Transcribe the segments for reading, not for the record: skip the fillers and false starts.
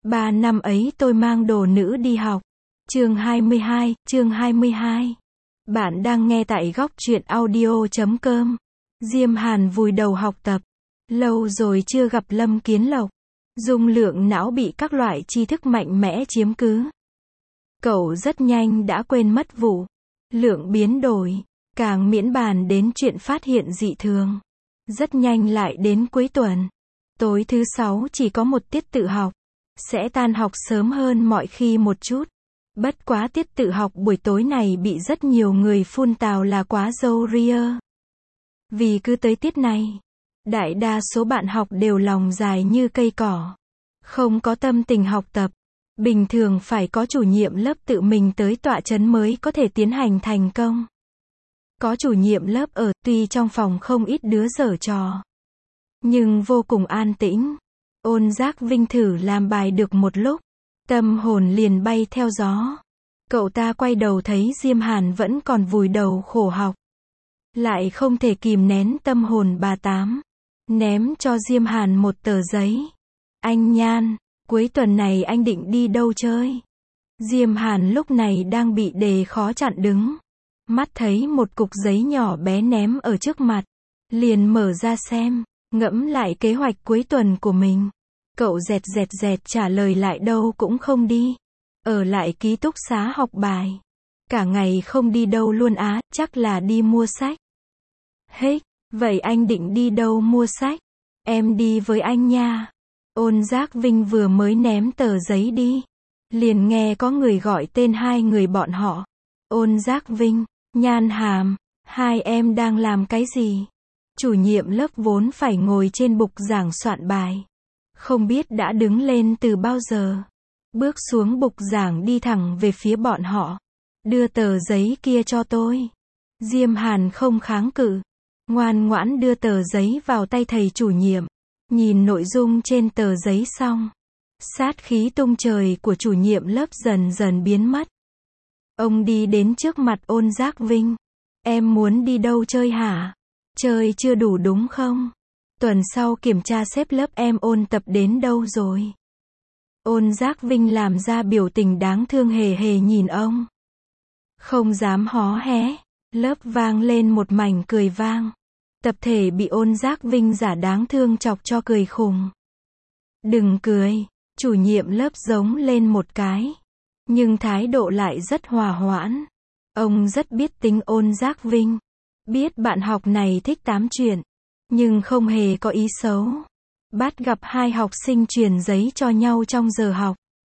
3 năm ấy tôi mang đồ nữ đi học. Chương 22. Bạn đang nghe tại góc truyện audio.com. Diêm Hàn vùi đầu học tập. Lâu rồi chưa gặp Lâm Kiến Lộc. Dung lượng não bị các loại tri thức mạnh mẽ chiếm cứ. Cậu rất nhanh đã quên mất vụ lượng biến đổi, càng miễn bàn đến chuyện phát hiện dị thường. Rất nhanh lại đến cuối tuần. Tối thứ 6 chỉ có một tiết tự học. Sẽ tan học sớm hơn mọi khi một chút. Bất quá tiết tự học buổi tối này bị rất nhiều người phun tào là quá râu ria. Vì cứ tới tiết này, đại đa số bạn học đều lòng dài như cây cỏ. Không có tâm tình học tập. Bình thường phải có chủ nhiệm lớp tự mình tới tọa chấn mới có thể tiến hành thành công. Có chủ nhiệm lớp ở, tuy trong phòng không ít đứa giở trò, nhưng vô cùng an tĩnh. Ôn Giác Vinh thử làm bài được một lúc, tâm hồn liền bay theo gió. Cậu ta quay đầu thấy Diêm Hàn vẫn còn vùi đầu khổ học. Lại không thể kìm nén tâm hồn bà Tám. Ném cho Diêm Hàn một tờ giấy. Anh Nhan, cuối tuần này anh định đi đâu chơi? Diêm Hàn lúc này đang bị đề khó chặn đứng. Mắt thấy một cục giấy nhỏ bé ném ở trước mặt. Liền mở ra xem, ngẫm lại kế hoạch cuối tuần của mình. Cậu dẹt trả lời lại đâu cũng không đi. Ở lại ký túc xá học bài. Cả ngày không đi đâu luôn á, chắc là đi mua sách. Hết, vậy anh định đi đâu mua sách? Em đi với anh nha. Ôn Giác Vinh vừa mới ném tờ giấy đi. Liền nghe có người gọi tên hai người bọn họ. Ôn Giác Vinh, Nhan Hàm, hai em đang làm cái gì? Chủ nhiệm lớp vốn phải ngồi trên bục giảng soạn bài. Không biết đã đứng lên từ bao giờ. Bước xuống bục giảng đi thẳng về phía bọn họ. Đưa tờ giấy kia cho tôi. Diêm Hàn không kháng cự. Ngoan ngoãn đưa tờ giấy vào tay thầy chủ nhiệm. Nhìn nội dung trên tờ giấy xong. Sát khí tung trời của chủ nhiệm lớp dần dần biến mất. Ông đi đến trước mặt Ôn Giác Vinh. Em muốn đi đâu chơi hả? Chơi chưa đủ đúng không? Tuần sau kiểm tra xếp lớp em ôn tập đến đâu rồi? Ôn Giác Vinh làm ra biểu tình đáng thương hề hề nhìn ông. Không dám hó hé. Lớp vang lên một mảnh cười vang. Tập thể bị Ôn Giác Vinh giả đáng thương chọc cho cười khùng. Đừng cười. Chủ nhiệm lớp giống lên một cái. Nhưng thái độ lại rất hòa hoãn. Ông rất biết tính Ôn Giác Vinh. Biết bạn học này thích tám chuyện. Nhưng không hề có ý xấu. Bắt gặp hai học sinh truyền giấy cho nhau trong giờ học.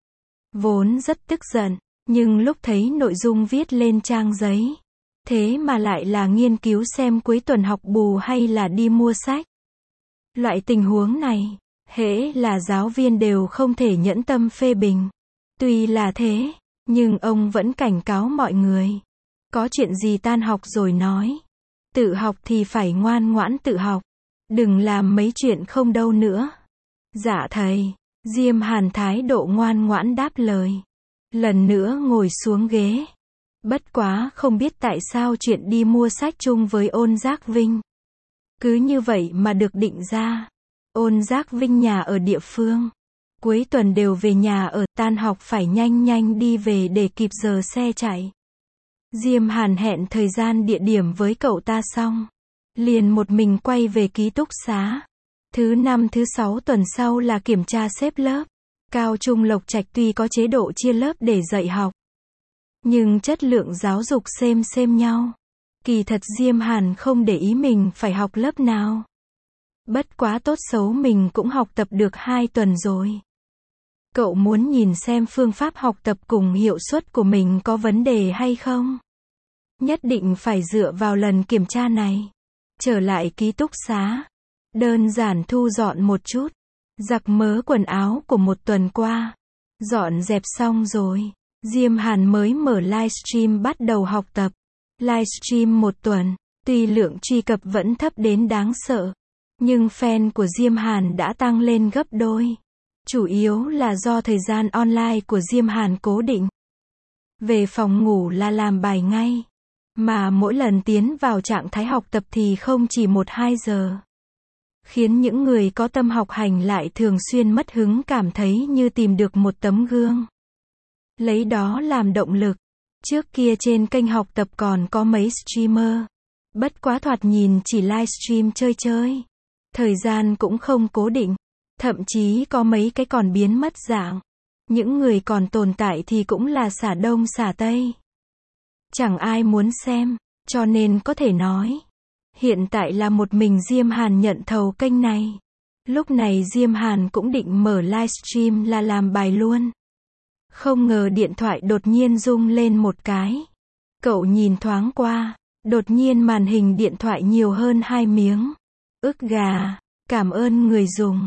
Vốn rất tức giận. Nhưng lúc thấy nội dung viết lên trang giấy. Thế mà lại là nghiên cứu xem cuối tuần học bù hay là đi mua sách. Loại tình huống này, hễ là giáo viên đều không thể nhẫn tâm phê bình. Tuy là thế, nhưng ông vẫn cảnh cáo mọi người. Có chuyện gì tan học rồi nói. Tự học thì phải ngoan ngoãn tự học. Đừng làm mấy chuyện không đâu nữa. Dạ thầy. Diêm Hàn thái độ ngoan ngoãn đáp lời. Lần nữa ngồi xuống ghế. Bất quá không biết tại sao chuyện đi mua sách chung với Ôn Giác Vinh. Cứ như vậy mà được định ra. Ôn Giác Vinh nhà ở địa phương. Cuối tuần đều về nhà ở, tan học phải nhanh đi về để kịp giờ xe chạy. Diêm Hàn hẹn thời gian địa điểm với cậu ta xong. Liền một mình quay về ký túc xá. Thứ 5 thứ 6 tuần sau là kiểm tra xếp lớp. Cao trung Lộc Trạch tuy có chế độ chia lớp để dạy học. Nhưng chất lượng giáo dục xem nhau. Kỳ thật Diêm Hàn không để ý mình phải học lớp nào. Bất quá tốt xấu mình cũng học tập được 2 tuần rồi. Cậu muốn nhìn xem phương pháp học tập cùng hiệu suất của mình có vấn đề hay không? Nhất định phải dựa vào lần kiểm tra này. Trở lại ký túc xá. Đơn giản thu dọn một chút. Giặt mớ quần áo của một tuần qua. Dọn dẹp xong rồi. Diêm Hàn mới mở livestream bắt đầu học tập. Livestream một tuần. Tuy lượng truy cập vẫn thấp đến đáng sợ. Nhưng fan của Diêm Hàn đã tăng lên gấp đôi. Chủ yếu là do thời gian online của Diêm Hàn cố định. Về phòng ngủ là làm bài ngay. Mà mỗi lần tiến vào trạng thái học tập thì không chỉ 1-2 giờ. khiến những người có tâm học hành lại thường xuyên mất hứng cảm thấy như tìm được một tấm gương. Lấy đó làm động lực. Trước kia trên kênh học tập còn có mấy streamer. Bất quá thoạt nhìn chỉ livestream chơi chơi. Thời gian cũng không cố định. Thậm chí có mấy cái còn biến mất dạng. Những người còn tồn tại thì cũng là xả đông xả tây. Chẳng ai muốn xem, cho nên có thể nói. Hiện tại là một mình Diêm Hàn nhận thầu kênh này. Lúc này Diêm Hàn cũng định mở livestream là làm bài luôn. Không ngờ điện thoại đột nhiên rung lên một cái. Cậu nhìn thoáng qua, đột nhiên màn hình điện thoại nhiều hơn 2 miếng. Ức gà, cảm ơn người dùng.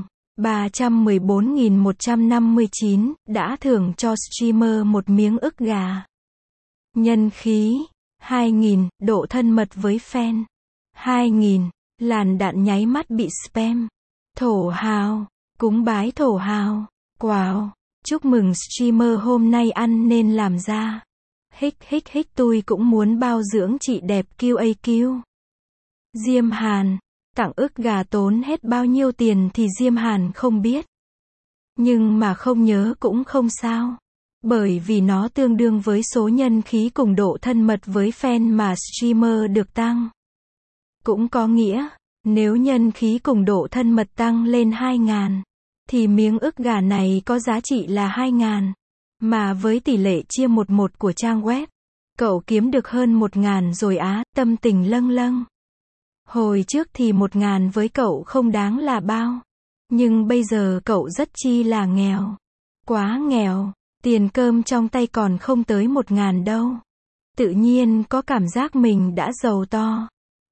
314.159 đã thưởng cho streamer một miếng ức gà. Nhân khí 2.000, độ thân mật với fan 2.000, làn đạn nháy mắt bị spam. Thổ hào, cúng bái thổ hào. Wow, chúc mừng streamer hôm nay ăn nên làm ra. Hích tôi cũng muốn bao dưỡng chị đẹp QAQ. Diêm Hàn, tặng ức gà tốn hết bao nhiêu tiền thì Diêm Hàn không biết. Nhưng mà không nhớ cũng không sao. Bởi vì nó tương đương với số nhân khí cùng độ thân mật với fan mà streamer được tăng. Cũng có nghĩa, nếu nhân khí cùng độ thân mật tăng lên 2.000, thì miếng ức gà này có giá trị là 2.000. Mà với tỷ lệ chia 1:1 của trang web, cậu kiếm được hơn 1.000 rồi á, tâm tình lâng lâng. Hồi trước thì 1.000 với cậu không đáng là bao. Nhưng bây giờ cậu rất chi là nghèo. Quá nghèo, tiền cơm trong tay còn không tới 1.000 đâu. Tự nhiên có cảm giác mình đã giàu to.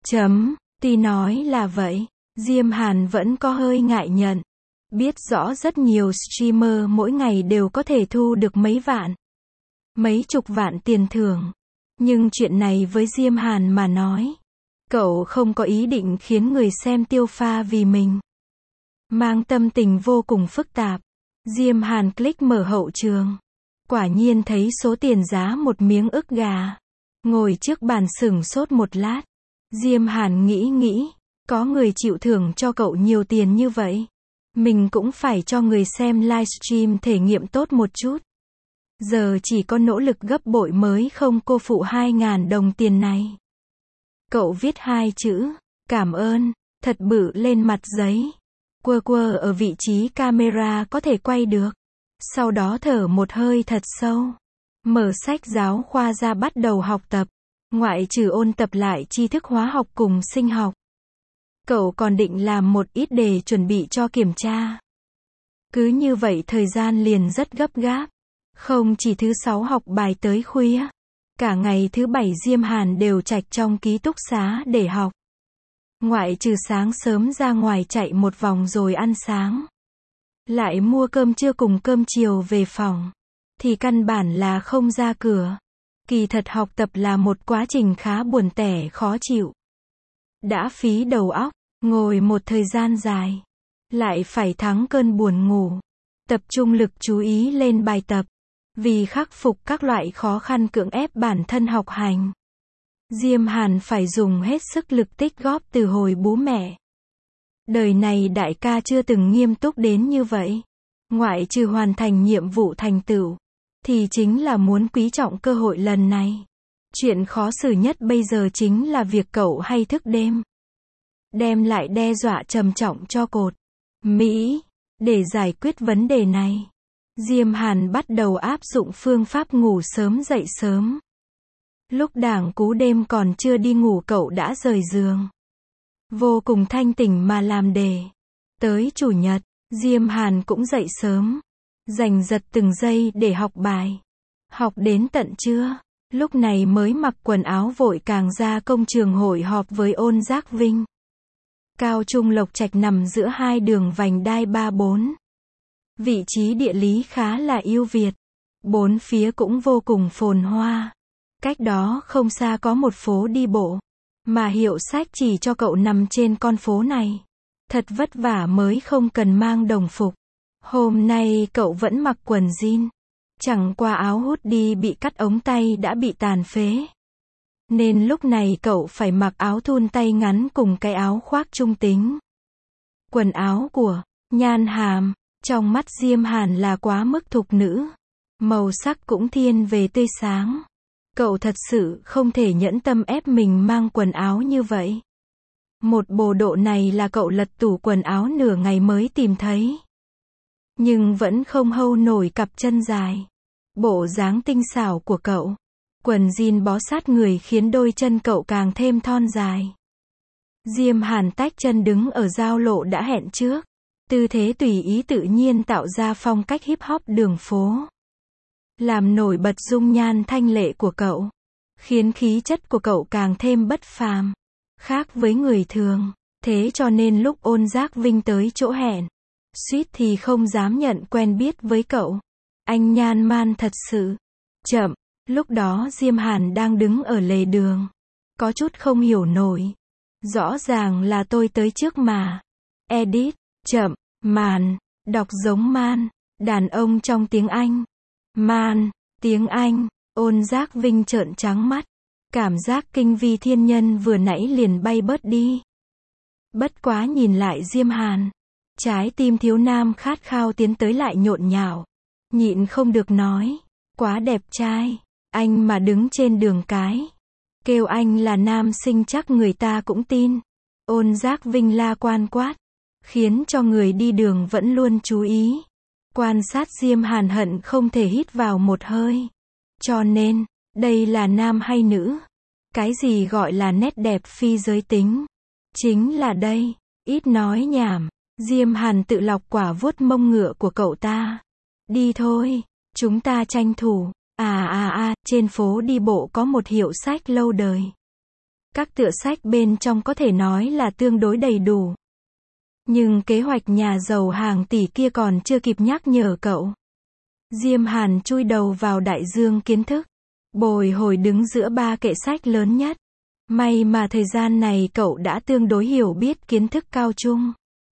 Tuy nói là vậy, Diêm Hàn vẫn có hơi ngại nhận. Biết rõ rất nhiều streamer mỗi ngày đều có thể thu được mấy vạn, mấy chục vạn tiền thưởng. Nhưng chuyện này với Diêm Hàn mà nói, cậu không có ý định khiến người xem tiêu pha vì mình. Mang tâm tình vô cùng phức tạp, Diêm Hàn click mở hậu trường. Quả nhiên thấy số tiền giá một miếng ức gà. Ngồi trước bàn sửng sốt một lát. Diêm Hàn nghĩ, có người chịu thưởng cho cậu nhiều tiền như vậy. Mình cũng phải cho người xem livestream thể nghiệm tốt một chút. Giờ chỉ có nỗ lực gấp bội mới không cô phụ 2.000 đồng tiền này. Cậu viết 2 chữ, cảm ơn, thật bự lên mặt giấy. Quơ ở vị trí camera có thể quay được. Sau đó thở một hơi thật sâu. Mở sách giáo khoa ra bắt đầu học tập. Ngoại trừ ôn tập lại tri thức hóa học cùng sinh học. Cậu còn định làm một ít đề chuẩn bị cho kiểm tra. Cứ như vậy thời gian liền rất gấp gáp. Không chỉ thứ 6 học bài tới khuya. Cả ngày thứ 7 Diêm Hàn đều trạch trong ký túc xá để học. Ngoại trừ sáng sớm ra ngoài chạy một vòng rồi ăn sáng. Lại mua cơm trưa cùng cơm chiều về phòng. Thì căn bản là không ra cửa. Kỳ thật học tập là một quá trình khá buồn tẻ khó chịu. Đã phí đầu óc, ngồi một thời gian dài. Lại phải thắng cơn buồn ngủ. Tập trung lực chú ý lên bài tập. Vì khắc phục các loại khó khăn cưỡng ép bản thân học hành. Diêm Hàn phải dùng hết sức lực tích góp từ hồi bú mẹ. Đời này đại ca chưa từng nghiêm túc đến như vậy. Ngoại trừ hoàn thành nhiệm vụ thành tựu, thì chính là muốn quý trọng cơ hội lần này. Chuyện khó xử nhất bây giờ chính là việc cậu hay thức đêm. Đem lại đe dọa trầm trọng cho cột Mỹ. Để giải quyết vấn đề này, Diêm Hàn bắt đầu áp dụng phương pháp ngủ sớm dậy sớm. Lúc đảng cú đêm còn chưa đi ngủ cậu đã rời giường. Vô cùng thanh tỉnh mà làm đề. Tới chủ nhật, Diêm Hàn cũng dậy sớm. Giành giật từng giây để học bài. Học đến tận trưa. Lúc này mới mặc quần áo vội càng ra công trường hội họp với Ôn Giác Vinh. Cao Trung Lộc Trạch nằm giữa hai đường vành đai 34. Vị trí địa lý khá là ưu việt. Bốn phía cũng vô cùng phồn hoa. Cách đó không xa có một phố đi bộ. Mà hiệu sách chỉ cho cậu nằm trên con phố này. Thật vất vả mới không cần mang đồng phục. Hôm nay cậu vẫn mặc quần jean. Chẳng qua áo hoodie bị cắt ống tay đã bị tàn phế. Nên lúc này cậu phải mặc áo thun tay ngắn cùng cái áo khoác trung tính. Quần áo của Nhan Hàm, trong mắt Diêm Hàn là quá mức thục nữ. Màu sắc cũng thiên về tươi sáng. Cậu thật sự không thể nhẫn tâm ép mình mang quần áo như vậy. Một bộ độ này là cậu lật tủ quần áo nửa ngày mới tìm thấy. Nhưng vẫn không hâu nổi cặp chân dài. Bộ dáng tinh xảo của cậu. Quần jean bó sát người khiến đôi chân cậu càng thêm thon dài. Diêm Hàn tách chân đứng ở giao lộ đã hẹn trước. Tư thế tùy ý tự nhiên tạo ra phong cách hip hop đường phố. Làm nổi bật dung nhan thanh lệ của cậu. Khiến khí chất của cậu càng thêm bất phàm. Khác với người thường. Thế cho nên lúc Ôn Giác Vinh tới chỗ hẹn, suýt thì không dám nhận quen biết với cậu. Anh Nhan Man thật sự. Chậm. Lúc đó Diêm Hàn đang đứng ở lề đường. Có chút không hiểu nổi. Rõ ràng là tôi tới trước mà. Edit. Chậm. Man. Đọc giống man. Đàn ông trong tiếng Anh. Man. Tiếng Anh. Ôn Giác Vinh trợn trắng mắt. Cảm giác kinh vi thiên nhân vừa nãy liền bay bớt đi. Bất quá nhìn lại Diêm Hàn. Trái tim thiếu nam khát khao tiến tới lại nhộn nhạo. Nhịn không được nói. Quá đẹp trai. Anh mà đứng trên đường cái. Kêu anh là nam sinh chắc người ta cũng tin. Ôn Giác Vinh la quan quát. Khiến cho người đi đường vẫn luôn chú ý. Quan sát Diêm Hàn hận không thể hít vào một hơi. Cho nên, đây là nam hay nữ? Cái gì gọi là nét đẹp phi giới tính? Chính là đây. Ít nói nhảm. Diêm Hàn tự lọc quả vuốt mông ngựa của cậu ta. Đi thôi. Chúng ta tranh thủ. Trên phố đi bộ có một hiệu sách lâu đời. Các tựa sách bên trong có thể nói là tương đối đầy đủ. Nhưng kế hoạch nhà giàu hàng tỷ kia còn chưa kịp nhắc nhở cậu. Diêm Hàn chui đầu vào đại dương kiến thức. Bồi hồi đứng giữa ba kệ sách lớn nhất. May mà thời gian này cậu đã tương đối hiểu biết kiến thức cao trung.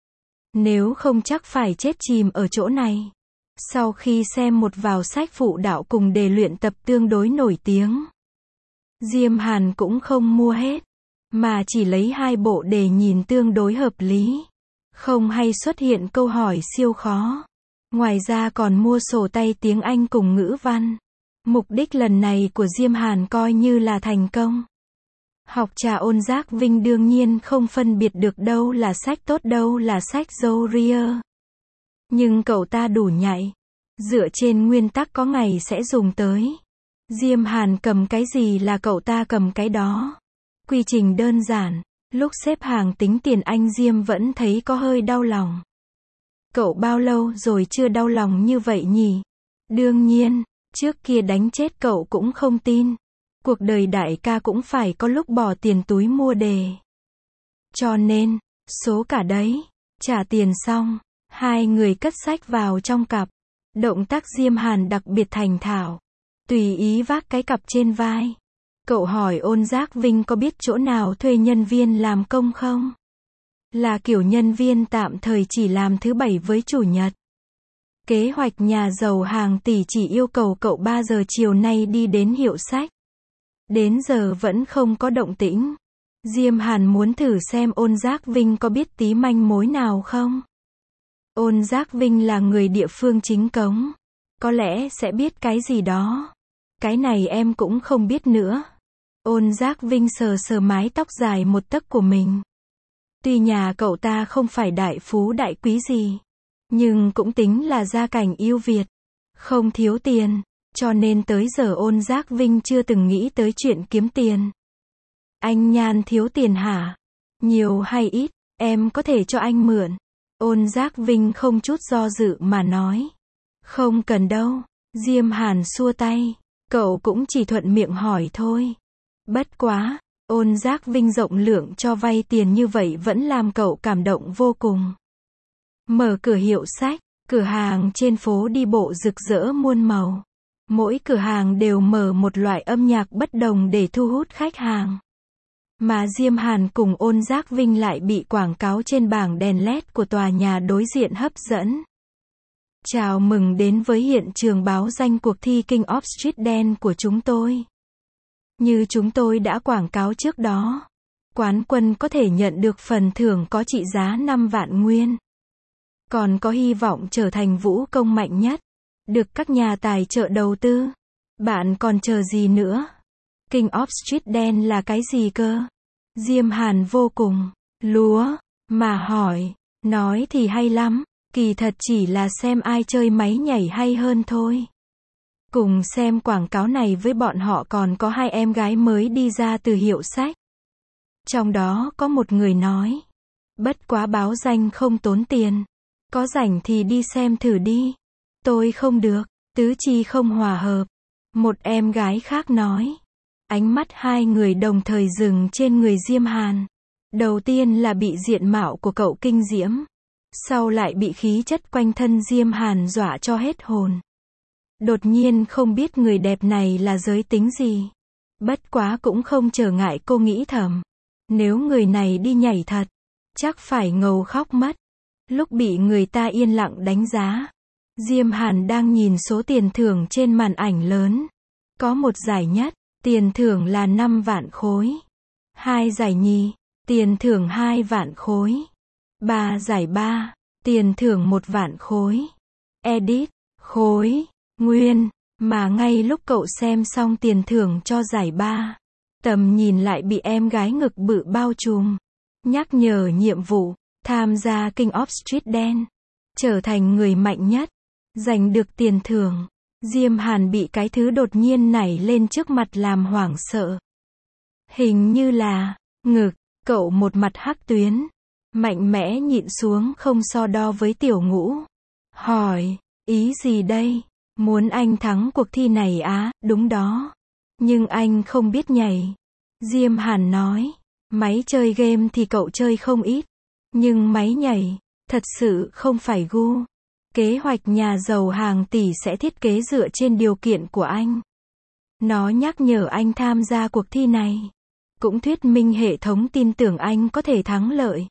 Nếu không chắc phải chết chìm ở chỗ này. Sau khi xem một vào sách phụ đạo cùng đề luyện tập tương đối nổi tiếng, Diêm Hàn cũng không mua hết, mà chỉ lấy 2 bộ đề nhìn tương đối hợp lý. Không hay xuất hiện câu hỏi siêu khó. Ngoài ra còn mua sổ tay tiếng Anh cùng ngữ văn. Mục đích lần này của Diêm Hàn coi như là thành công. Học trò Ôn Giác Vinh đương nhiên không phân biệt được đâu là sách tốt đâu là sách dâu ria. Nhưng cậu ta đủ nhạy. Dựa trên nguyên tắc có ngày sẽ dùng tới. Diêm Hàn cầm cái gì là cậu ta cầm cái đó. Quy trình đơn giản. Lúc xếp hàng tính tiền anh Diêm vẫn thấy có hơi đau lòng. Cậu bao lâu rồi chưa đau lòng như vậy nhỉ? Đương nhiên, trước kia đánh chết cậu cũng không tin. Cuộc đời đại ca cũng phải có lúc bỏ tiền túi mua đề. Cho nên, số cả đấy. Trả tiền xong, 2 người cất sách vào trong cặp. Động tác Diêm Hàn đặc biệt thành thạo. Tùy ý vác cái cặp trên vai. Cậu hỏi Ôn Giác Vinh có biết chỗ nào thuê nhân viên làm công không? Là kiểu nhân viên tạm thời chỉ làm thứ 7 với chủ nhật. Kế hoạch nhà giàu hàng tỷ chỉ yêu cầu cậu 3 giờ chiều nay đi đến hiệu sách. Đến giờ vẫn không có động tĩnh. Diêm Hàn muốn thử xem Ôn Giác Vinh có biết tí manh mối nào không? Ôn Giác Vinh là người địa phương chính cống. Có lẽ sẽ biết cái gì đó. Cái này em cũng không biết nữa. Ôn Giác Vinh sờ sờ mái tóc dài 1 tấc của mình. Tuy nhà cậu ta không phải đại phú đại quý gì, nhưng cũng tính là gia cảnh ưu việt. Không thiếu tiền. Cho nên tới giờ Ôn Giác Vinh chưa từng nghĩ tới chuyện kiếm tiền. Anh Nhan thiếu tiền hả? Nhiều hay ít, em có thể cho anh mượn. Ôn Giác Vinh không chút do dự mà nói. Không cần đâu. Diêm Hàn xua tay. Cậu cũng chỉ thuận miệng hỏi thôi. Bất quá, Ôn Giác Vinh rộng lượng cho vay tiền như vậy vẫn làm cậu cảm động vô cùng. Mở cửa hiệu sách, cửa hàng trên phố đi bộ rực rỡ muôn màu. Mỗi cửa hàng đều mở một loại âm nhạc bất đồng để thu hút khách hàng. Mà Diêm Hàn cùng Ôn Giác Vinh lại bị quảng cáo trên bảng đèn LED của tòa nhà đối diện hấp dẫn. Chào mừng đến với hiện trường báo danh cuộc thi King of Street Dance của chúng tôi. Như chúng tôi đã quảng cáo trước đó, Quán quân có thể nhận được phần thưởng có trị giá 5 vạn nguyên. Còn có hy vọng trở thành vũ công mạnh nhất, được các nhà tài trợ đầu tư. Bạn còn chờ gì nữa? King of Street Dance là cái gì cơ? Diêm Hàn vô cùng lúa mà hỏi, nói thì hay lắm, kỳ thật chỉ là xem ai chơi máy nhảy hay hơn thôi. Cùng xem quảng cáo này với bọn họ còn có 2 em gái mới đi ra từ hiệu sách. Trong đó có một người nói, bất quá báo danh không tốn tiền, có rảnh thì đi xem thử đi. Tôi không được, tứ chi không hòa hợp. Một em gái khác nói. Ánh mắt 2 người đồng thời dừng trên người Diêm Hàn. Đầu tiên là bị diện mạo của cậu kinh diễm, sau lại bị khí chất quanh thân Diêm Hàn dọa cho hết hồn. Đột nhiên không biết người đẹp này là giới tính gì. Bất quá cũng không trở ngại cô nghĩ thầm. Nếu người này đi nhảy thật, chắc phải ngầu khóc mất. Lúc bị người ta yên lặng đánh giá, Diêm Hàn đang nhìn số tiền thưởng trên màn ảnh lớn. Có một giải nhất, tiền thưởng là 5 vạn khối. 2 giải nhì, tiền thưởng 2 vạn khối. 3 giải ba, tiền thưởng 1 vạn khối. Edit, khối, nguyên, mà ngay lúc cậu xem xong tiền thưởng cho giải ba, tầm nhìn lại bị em gái ngực bự bao trùm. Nhắc nhở nhiệm vụ, tham gia King of Street Dance, trở thành người mạnh nhất, giành được tiền thưởng. Diêm Hàn bị cái thứ đột nhiên nảy lên trước mặt làm hoảng sợ. Hình như là ngực, cậu một mặt hắc tuyến, mạnh mẽ nhịn xuống không so đo với Tiểu Ngũ. Hỏi, ý gì đây? Muốn anh thắng cuộc thi này á? Đúng đó. Nhưng anh không biết nhảy. Diêm Hàn nói, máy chơi game thì cậu chơi không ít. Nhưng máy nhảy, thật sự không phải gu. Kế hoạch nhà giàu hàng tỷ sẽ thiết kế dựa trên điều kiện của anh. Nó nhắc nhở anh tham gia cuộc thi này. Cũng thuyết minh hệ thống tin tưởng anh có thể thắng lợi.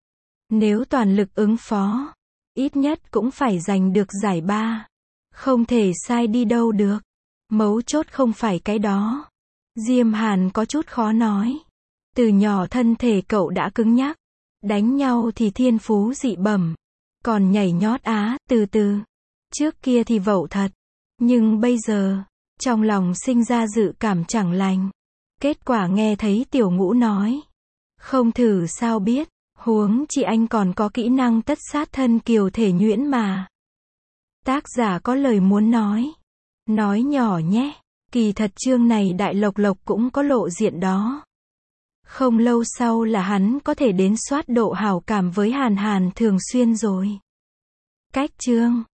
Nếu toàn lực ứng phó, ít nhất cũng phải giành được giải ba. Không thể sai đi đâu được. Mấu chốt không phải cái đó. Diêm Hàn có chút khó nói. Từ nhỏ thân thể cậu đã cứng nhắc. Đánh nhau thì thiên phú dị bẩm. Còn nhảy nhót á, từ từ. Trước kia thì vẩu thật. Nhưng bây giờ, trong lòng sinh ra dự cảm chẳng lành. Kết quả nghe thấy Tiểu Ngũ nói. Không thử sao biết, huống chi anh còn có kỹ năng tất sát thân kiều thể nhuyễn mà. Tác giả có lời muốn nói. Nói nhỏ nhé, kỳ thật chương này Đại Lộc Lộc cũng có lộ diện đó. Không lâu sau là hắn có thể đến soát độ hảo cảm với Hàn Hàn thường xuyên rồi. Cách chương